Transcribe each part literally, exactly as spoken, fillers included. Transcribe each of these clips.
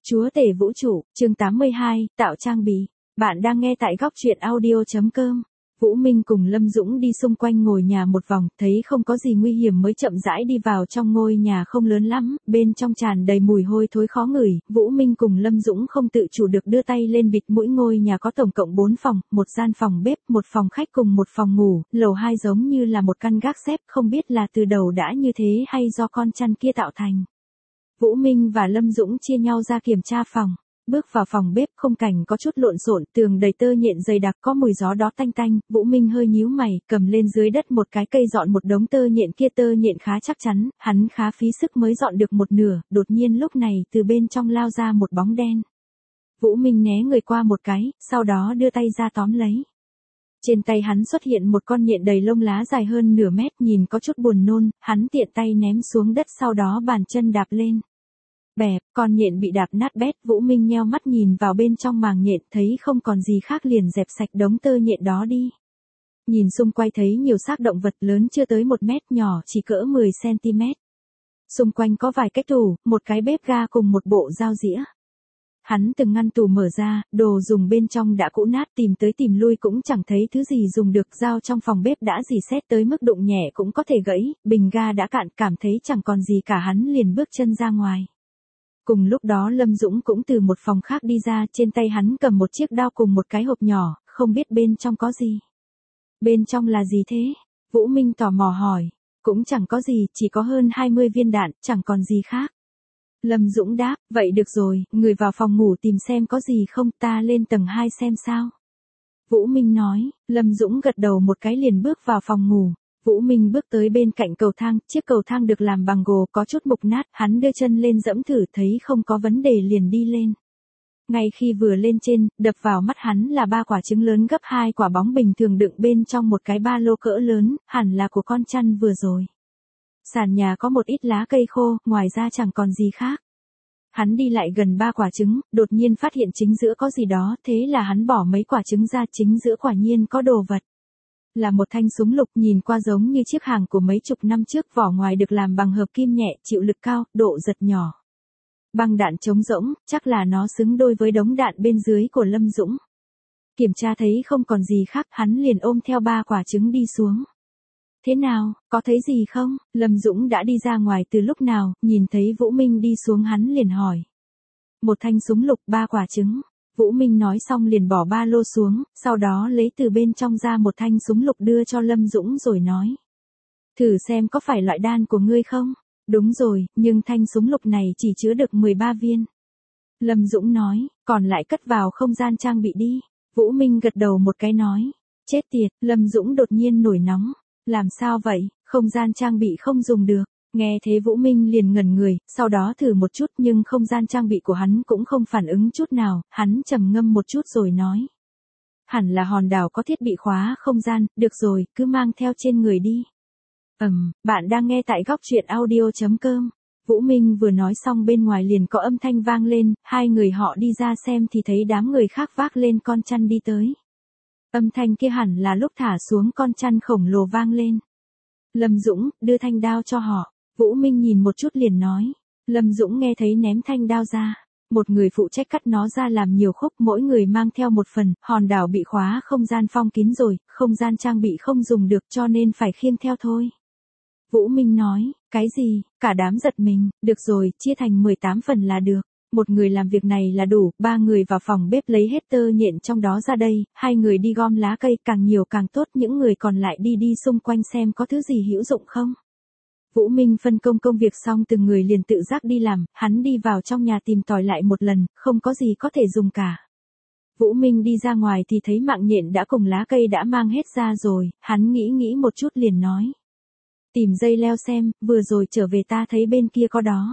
Chúa tể vũ trụ, chương tám mươi hai, tạo trang bị. Bạn đang nghe tại góc truyện audio.com. Vũ Minh cùng Lâm Dũng đi xung quanh ngôi nhà một vòng, thấy không có gì nguy hiểm mới chậm rãi đi vào trong ngôi nhà không lớn lắm, bên trong tràn đầy mùi hôi thối khó ngửi. Vũ Minh cùng Lâm Dũng không tự chủ được đưa tay lên bịt mũi. Ngôi nhà có tổng cộng bốn phòng, một gian phòng bếp, một phòng khách cùng một phòng ngủ, lầu hai giống như là một căn gác xếp, không biết là từ đầu đã như thế hay do con chăn kia tạo thành. Vũ Minh và Lâm Dũng chia nhau ra kiểm tra phòng. Bước vào phòng bếp, khung cảnh có chút lộn xộn, tường đầy tơ nhện dày đặc, có mùi gió đó tanh tanh. Vũ Minh hơi nhíu mày, cầm lên dưới đất một cái cây dọn một đống tơ nhện kia. Tơ nhện khá chắc chắn, hắn khá phí sức mới dọn được một nửa. Đột nhiên lúc này từ bên trong lao ra một bóng đen. Vũ Minh né người qua một cái, sau đó đưa tay ra tóm lấy. Trên tay hắn xuất hiện một con nhện đầy lông lá dài hơn nửa mét, nhìn có chút buồn nôn. Hắn tiện tay ném xuống đất, sau đó bàn chân đạp lên. Bẹp, con nhện bị đạp nát bét. Vũ Minh nheo mắt nhìn vào bên trong màng nhện, thấy không còn gì khác liền dẹp sạch đống tơ nhện đó đi. Nhìn xung quanh thấy nhiều xác động vật lớn chưa tới một mét, nhỏ chỉ cỡ mười xăng-ti-mét. Xung quanh có vài cái tủ, một cái bếp ga cùng một bộ dao dĩa. Hắn từng ngăn tủ mở ra, đồ dùng bên trong đã cũ nát, tìm tới tìm lui cũng chẳng thấy thứ gì dùng được. Dao trong phòng bếp đã rỉ sét tới mức đụng nhẹ cũng có thể gãy, bình ga đã cạn, cảm thấy chẳng còn gì cả, hắn liền bước chân ra ngoài. Cùng lúc đó Lâm Dũng cũng từ một phòng khác đi ra, trên tay hắn cầm một chiếc đao cùng một cái hộp nhỏ, không biết bên trong có gì. Bên trong là gì thế? Vũ Minh tò mò hỏi. Cũng chẳng có gì, chỉ có hơn hai mươi viên đạn, chẳng còn gì khác. Lâm Dũng đáp, vậy được rồi, người vào phòng ngủ tìm xem có gì không, ta lên tầng hai xem sao. Vũ Minh nói. Lâm Dũng gật đầu một cái liền bước vào phòng ngủ. Vũ Minh bước tới bên cạnh cầu thang, chiếc cầu thang được làm bằng gỗ có chút mục nát, hắn đưa chân lên dẫm thử, thấy không có vấn đề liền đi lên. Ngay khi vừa lên trên, đập vào mắt hắn là ba quả trứng lớn gấp hai quả bóng bình thường đựng bên trong một cái ba lô cỡ lớn, hẳn là của con chăn vừa rồi. Sàn nhà có một ít lá cây khô, ngoài ra chẳng còn gì khác. Hắn đi lại gần ba quả trứng, đột nhiên phát hiện chính giữa có gì đó, thế là hắn bỏ mấy quả trứng ra, chính giữa quả nhiên có đồ vật. Là một thanh súng lục, nhìn qua giống như chiếc hàng của mấy chục năm trước, vỏ ngoài được làm bằng hợp kim nhẹ, chịu lực cao, độ giật nhỏ. Băng đạn trống rỗng, chắc là nó xứng đôi với đống đạn bên dưới của Lâm Dũng. Kiểm tra thấy không còn gì khác, hắn liền ôm theo ba quả trứng đi xuống. Thế nào, có thấy gì không? Lâm Dũng đã đi ra ngoài từ lúc nào, nhìn thấy Vũ Minh đi xuống hắn liền hỏi. Một thanh súng lục, ba quả trứng. Vũ Minh nói xong liền bỏ ba lô xuống, sau đó lấy từ bên trong ra một thanh súng lục đưa cho Lâm Dũng rồi nói. Thử xem có phải loại đan của ngươi không? Đúng rồi, nhưng thanh súng lục này chỉ chứa được mười ba viên. Lâm Dũng nói, còn lại cất vào không gian trang bị đi. Vũ Minh gật đầu một cái nói. Chết tiệt, Lâm Dũng đột nhiên nổi nóng. Làm sao vậy, không gian trang bị không dùng được. Nghe thế Vũ Minh liền ngẩn người, sau đó thử một chút nhưng không gian trang bị của hắn cũng không phản ứng chút nào, hắn trầm ngâm một chút rồi nói. Hẳn là hòn đảo có thiết bị khóa không gian, được rồi, cứ mang theo trên người đi. Ừm, bạn đang nghe tại góc truyện audio.com. Vũ Minh vừa nói xong bên ngoài liền có âm thanh vang lên, hai người họ đi ra xem thì thấy đám người khác vác lên con chăn đi tới. Âm thanh kia hẳn là lúc thả xuống con chăn khổng lồ vang lên. Lâm Dũng, đưa thanh đao cho họ. Vũ Minh nhìn một chút liền nói. Lâm Dũng nghe thấy ném thanh đao ra. Một người phụ trách cắt nó ra làm nhiều khúc, mỗi người mang theo một phần. Hòn đảo bị khóa không gian phong kín rồi, không gian trang bị không dùng được cho nên phải khiêng theo thôi. Vũ Minh nói, cái gì? Cả đám giật mình, được rồi, chia thành mười tám phần là được. Một người làm việc này là đủ, ba người vào phòng bếp lấy hết tơ nhện trong đó ra đây, hai người đi gom lá cây, càng nhiều càng tốt, những người còn lại đi đi xung quanh xem có thứ gì hữu dụng không. Vũ Minh phân công công việc xong từng người liền tự giác đi làm, hắn đi vào trong nhà tìm tòi lại một lần, không có gì có thể dùng cả. Vũ Minh đi ra ngoài thì thấy mạng nhện đã cùng lá cây đã mang hết ra rồi, hắn nghĩ nghĩ một chút liền nói. Tìm dây leo xem, vừa rồi trở về ta thấy bên kia có đó.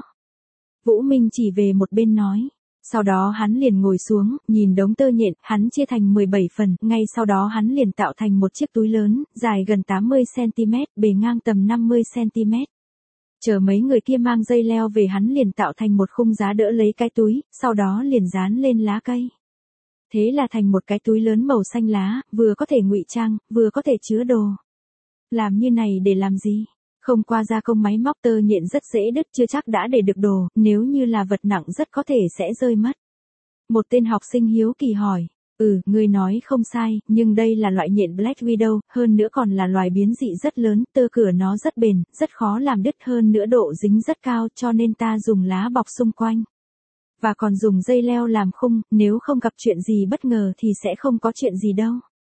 Vũ Minh chỉ về một bên nói. Sau đó hắn liền ngồi xuống, nhìn đống tơ nhện, hắn chia thành mười bảy phần, ngay sau đó hắn liền tạo thành một chiếc túi lớn, dài gần tám mươi xăng-ti-mét, bề ngang tầm năm mươi xăng-ti-mét. Chờ mấy người kia mang dây leo về hắn liền tạo thành một khung giá đỡ lấy cái túi, sau đó liền dán lên lá cây. Thế là thành một cái túi lớn màu xanh lá, vừa có thể ngụy trang, vừa có thể chứa đồ. Làm như này để làm gì? Không qua gia công máy móc tơ nhện rất dễ đứt, chưa chắc đã để được đồ, nếu như là vật nặng rất có thể sẽ rơi mất. Một tên học sinh hiếu kỳ hỏi, ừ, ngươi nói không sai, nhưng đây là loại nhện Black Widow, hơn nữa còn là loài biến dị rất lớn, tơ cửa nó rất bền, rất khó làm đứt, hơn nữa độ dính rất cao, cho nên ta dùng lá bọc xung quanh. Và còn dùng dây leo làm khung, nếu không gặp chuyện gì bất ngờ thì sẽ không có chuyện gì đâu.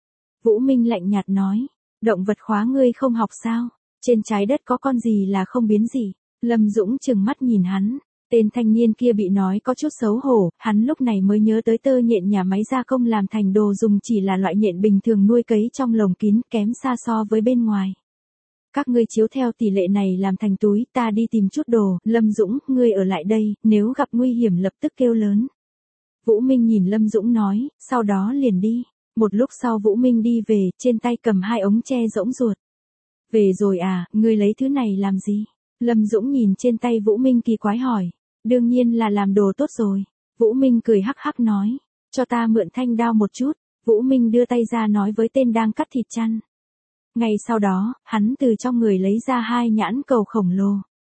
Vũ Minh lạnh nhạt nói, động vật khóa ngươi không học sao? Trên trái đất có con gì là không biến dị? Lâm Dũng trừng mắt nhìn hắn. Tên thanh niên kia bị nói có chút xấu hổ, hắn lúc này mới nhớ tới tơ nhện nhà máy gia công làm thành đồ dùng chỉ là loại nhện bình thường nuôi cấy trong lồng kín, kém xa so với bên ngoài. Các ngươi chiếu theo tỷ lệ này làm thành túi, ta đi tìm chút đồ. Lâm Dũng, ngươi ở lại đây, nếu gặp nguy hiểm lập tức kêu lớn. Vũ Minh nhìn Lâm Dũng nói, sau đó liền đi. Một lúc sau Vũ Minh đi về, trên tay cầm hai ống tre rỗng ruột. Về rồi à, ngươi lấy thứ này làm gì? Lâm Dũng nhìn trên tay Vũ Minh kỳ quái hỏi. Đương nhiên là làm đồ tốt rồi. Vũ Minh cười hắc hắc nói. Cho ta mượn thanh đao một chút. Vũ Minh đưa tay ra nói với tên đang cắt thịt chăn. Ngay sau đó, hắn từ trong người lấy ra hai nhãn cầu khổng lồ.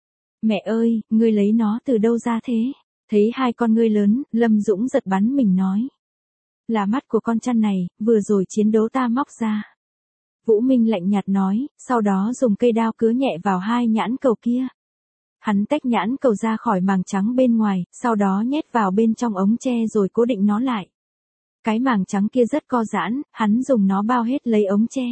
Mẹ ơi, ngươi lấy nó từ đâu ra thế? Thấy hai con ngươi lớn, Lâm Dũng giật bắn mình nói. Là mắt của con chăn này, vừa rồi chiến đấu ta móc ra. Vũ Minh lạnh nhạt nói, sau đó dùng cây đao cứa nhẹ vào hai nhãn cầu kia. Hắn tách nhãn cầu ra khỏi màng trắng bên ngoài, sau đó nhét vào bên trong ống tre rồi cố định nó lại. Cái màng trắng kia rất co giãn, hắn dùng nó bao hết lấy ống tre.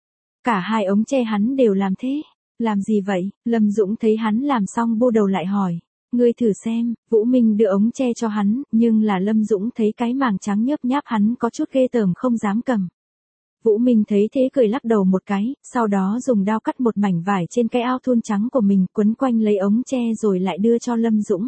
Cả hai ống tre hắn đều làm thế. Làm gì vậy? Lâm Dũng thấy hắn làm xong bô đầu lại hỏi. Ngươi thử xem. Vũ Minh đưa ống tre cho hắn, nhưng là Lâm Dũng thấy cái màng trắng nhớp nháp hắn có chút ghê tởm không dám cầm. Vũ Minh thấy thế cười lắc đầu một cái, sau đó dùng đao cắt một mảnh vải trên cái ao thun trắng của mình, quấn quanh lấy ống tre rồi lại đưa cho Lâm Dũng.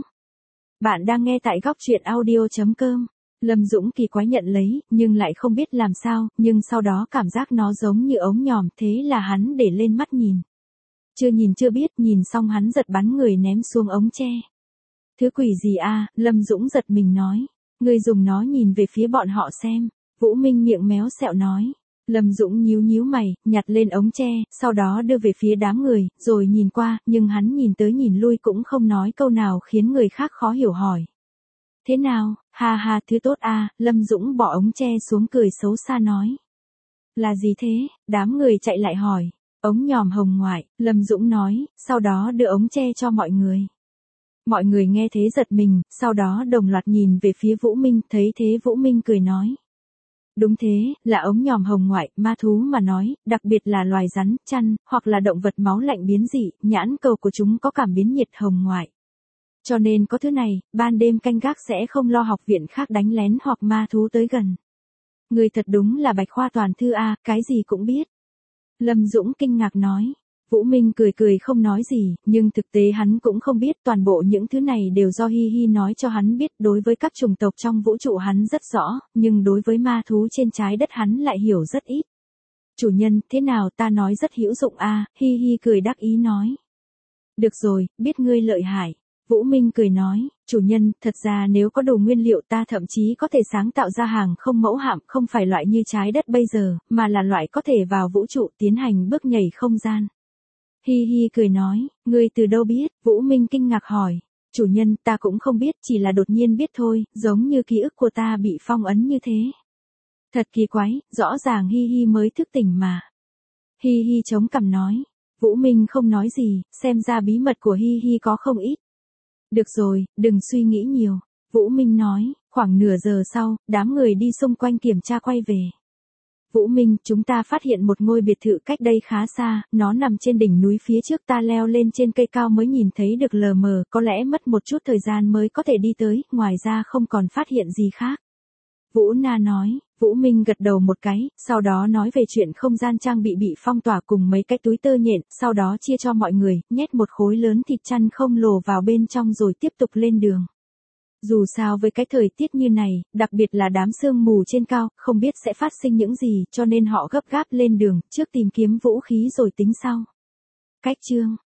Bạn đang nghe tại góc truyện audio chấm com. Lâm Dũng kỳ quái nhận lấy, nhưng lại không biết làm sao, nhưng sau đó cảm giác nó giống như ống nhòm, thế là hắn để lên mắt nhìn. Chưa nhìn chưa biết, nhìn xong hắn giật bắn người ném xuống ống tre. Thứ quỷ gì a? Lâm Dũng giật mình nói. Ngươi dùng nó nhìn về phía bọn họ xem. Vũ Minh miệng méo sẹo nói. Lâm Dũng nhíu nhíu mày, nhặt lên ống tre, sau đó đưa về phía đám người, rồi nhìn qua, nhưng hắn nhìn tới nhìn lui cũng không nói câu nào khiến người khác khó hiểu hỏi. Thế nào, ha ha, thứ tốt a. Lâm Dũng bỏ ống tre xuống cười xấu xa nói. Là gì thế? Đám người chạy lại hỏi. Ống nhòm hồng ngoại, Lâm Dũng nói, sau đó đưa ống tre cho mọi người. Mọi người nghe thế giật mình, sau đó đồng loạt nhìn về phía Vũ Minh, thấy thế Vũ Minh cười nói. Đúng thế, là ống nhòm hồng ngoại, ma thú mà nói, đặc biệt là loài rắn, chăn, hoặc là động vật máu lạnh biến dị, nhãn cầu của chúng có cảm biến nhiệt hồng ngoại. Cho nên có thứ này, ban đêm canh gác sẽ không lo học viện khác đánh lén hoặc ma thú tới gần. Người thật đúng là bạch khoa toàn thư a, cái gì cũng biết. Lâm Dũng kinh ngạc nói. Vũ Minh cười cười không nói gì, nhưng thực tế hắn cũng không biết, toàn bộ những thứ này đều do Hi Hi nói cho hắn biết. Đối với các chủng tộc trong vũ trụ hắn rất rõ, nhưng đối với ma thú trên trái đất hắn lại hiểu rất ít. Chủ nhân, thế nào, ta nói rất hữu dụng a. Hi Hi cười đắc ý nói. Được rồi, biết ngươi lợi hại. Vũ Minh cười nói, chủ nhân, thật ra nếu có đủ nguyên liệu ta thậm chí có thể sáng tạo ra hàng không mẫu hạm, không phải loại như trái đất bây giờ, mà là loại có thể vào vũ trụ tiến hành bước nhảy không gian. Hi Hi cười nói, ngươi từ đâu biết? Vũ Minh kinh ngạc hỏi. Chủ nhân, ta cũng không biết, chỉ là đột nhiên biết thôi, giống như ký ức của ta bị phong ấn như thế. Thật kỳ quái, rõ ràng Hi Hi mới thức tỉnh mà. Hi Hi chống cằm nói. Vũ Minh không nói gì, xem ra bí mật của Hi Hi có không ít. Được rồi, đừng suy nghĩ nhiều. Vũ Minh nói, khoảng nửa giờ sau, đám người đi xung quanh kiểm tra quay về. Vũ Minh, chúng ta phát hiện một ngôi biệt thự cách đây khá xa, nó nằm trên đỉnh núi phía trước, ta leo lên trên cây cao mới nhìn thấy được lờ mờ, có lẽ mất một chút thời gian mới có thể đi tới, ngoài ra không còn phát hiện gì khác. Vũ Na nói. Vũ Minh gật đầu một cái, sau đó nói về chuyện không gian trang bị bị phong tỏa cùng mấy cái túi tơ nhện, sau đó chia cho mọi người, nhét một khối lớn thịt chăn không lồ vào bên trong rồi tiếp tục lên đường. Dù sao với cái thời tiết như này, đặc biệt là đám sương mù trên cao, không biết sẽ phát sinh những gì, cho nên họ gấp gáp lên đường, trước tìm kiếm vũ khí rồi tính sau. Cách chương